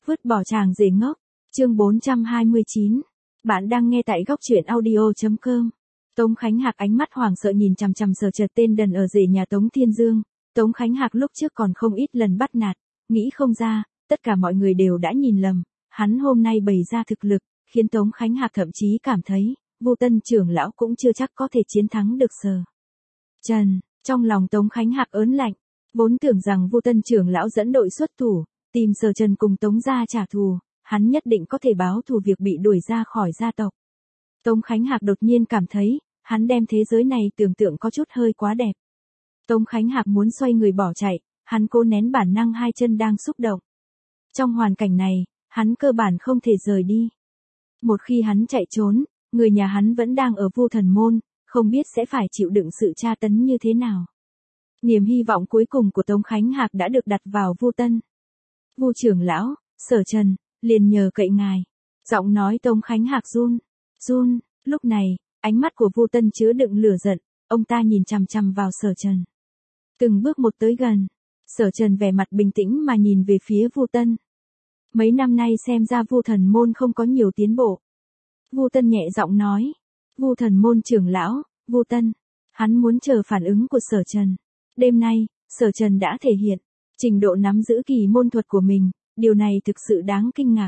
Vứt bỏ chàng rể ngốc. Chương 429. Bạn đang nghe tại góc truyện audio.com. Tống Khánh Hạc ánh mắt hoảng sợ nhìn chằm chằm Sở Trần tên đần ở rể nhà Tống Thiên Dương. Tống Khánh Hạc lúc trước còn không ít lần bắt nạt, nghĩ không ra, tất cả mọi người đều đã nhìn lầm. Hắn hôm nay bày ra thực lực, khiến Tống Khánh Hạc thậm chí cảm thấy, Vu Tân trưởng lão cũng chưa chắc có thể chiến thắng được Sở Trần. Trong lòng Tống Khánh Hạc ớn lạnh, vốn tưởng rằng Vu Tân trưởng lão dẫn đội xuất thủ, tìm Sở Trần cùng Tống gia trả thù, hắn nhất định có thể báo thù việc bị đuổi ra khỏi gia tộc. Tống Khánh Hạc đột nhiên cảm thấy, hắn đem thế giới này tưởng tượng có chút hơi quá đẹp. Tống Khánh Hạc muốn xoay người bỏ chạy, hắn cố nén bản năng hai chân đang xúc động. Trong hoàn cảnh này, hắn cơ bản không thể rời đi. Một khi hắn chạy trốn, người nhà hắn vẫn đang ở Vu Thần Môn, không biết sẽ phải chịu đựng sự tra tấn như thế nào. Niềm hy vọng cuối cùng của Tống Khánh Hạc đã được đặt vào Vu Tân. Vu trưởng lão, Sở Trần, liền nhờ cậy ngài. Giọng nói Tống Khánh Hạc run, lúc này, ánh mắt của Vu Tân chứa đựng lửa giận, ông ta nhìn chằm chằm vào Sở Trần. Từng bước một tới gần, Sở Trần vẻ mặt bình tĩnh mà nhìn về phía Vu Tân. Mấy năm nay xem ra Vu Thần Môn không có nhiều tiến bộ. Vu Tân nhẹ giọng nói, Vu Thần Môn trưởng lão, Vu Tân, hắn muốn chờ phản ứng của Sở Trần. Đêm nay, Sở Trần đã thể hiện trình độ nắm giữ kỳ môn thuật của mình, điều này thực sự đáng kinh ngạc.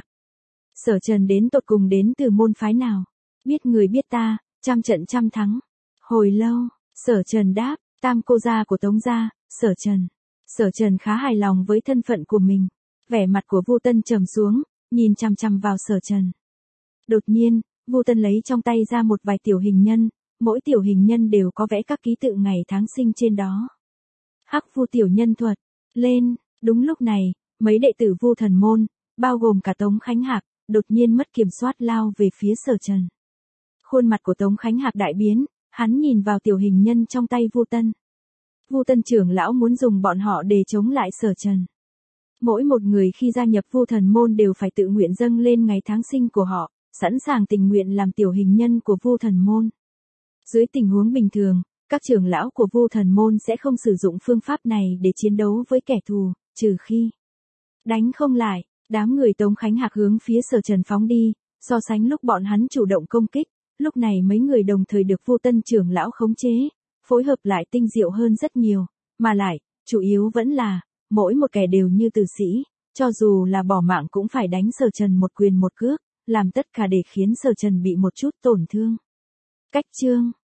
Sở Trần đến tột cùng đến từ môn phái nào? Biết người biết ta, trăm trận trăm thắng. Hồi lâu, Sở Trần đáp, tam cô gia của Tống gia, Sở Trần. Sở Trần khá hài lòng với thân phận của mình. Vẻ mặt của Vu Tân trầm xuống, nhìn chằm chằm vào Sở Trần. Đột nhiên, Vu Tân lấy trong tay ra một vài tiểu hình nhân, mỗi tiểu hình nhân đều có vẽ các ký tự ngày tháng sinh trên đó. Hắc Vu tiểu nhân thuật, lên, đúng lúc này, mấy đệ tử Vu Thần Môn, bao gồm cả Tống Khánh Hạc, đột nhiên mất kiểm soát lao về phía Sở Trần. Khuôn mặt của Tống Khánh Hạc đại biến, hắn nhìn vào tiểu hình nhân trong tay Vu Tân. Vu Tân trưởng lão muốn dùng bọn họ để chống lại Sở Trần. Mỗi một người khi gia nhập Vu Thần Môn đều phải tự nguyện dâng lên ngày tháng sinh của họ, sẵn sàng tình nguyện làm tiểu hình nhân của Vu Thần Môn. Dưới tình huống bình thường, các trưởng lão của Vu Thần Môn sẽ không sử dụng phương pháp này để chiến đấu với kẻ thù, trừ khi đánh không lại. Đám người Tống Khánh Hạc hướng phía Sở Trần phóng đi, so sánh lúc bọn hắn chủ động công kích, lúc này mấy người đồng thời được Vu Tân trưởng lão khống chế, phối hợp lại tinh diệu hơn rất nhiều, mà lại, chủ yếu vẫn là, mỗi một kẻ đều như tử sĩ, cho dù là bỏ mạng cũng phải đánh Sở Trần một quyền một cước, làm tất cả để khiến Sở Trần bị một chút tổn thương. Cách chương